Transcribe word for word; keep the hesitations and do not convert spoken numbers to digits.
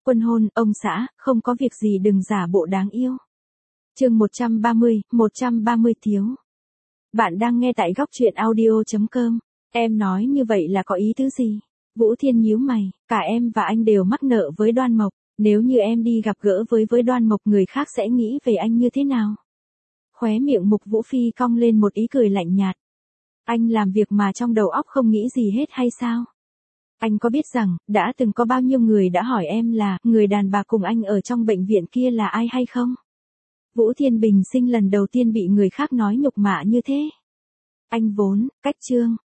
Quân hôn, ông xã, không có việc gì đừng giả bộ đáng yêu. Chương một trăm ba mươi, một trăm ba mươi thiếu. Bạn đang nghe tại góc truyện audio chấm com. Em nói như vậy là có ý tứ gì? Vũ Thiên nhíu mày, cả em và anh đều mắc nợ với Đoan Mộc, nếu như em đi gặp gỡ với với Đoan Mộc người khác sẽ nghĩ về anh như thế nào? Khóe miệng Mục Vũ Phi cong lên một ý cười lạnh nhạt. Anh làm việc mà trong đầu óc không nghĩ gì hết hay sao? Anh có biết rằng, đã từng có bao nhiêu người đã hỏi em là, người đàn bà cùng anh ở trong bệnh viện kia là ai hay không? Vũ Thiên bình sinh lần đầu tiên bị người khác nói nhục mạ như thế. Anh vốn, cách trương,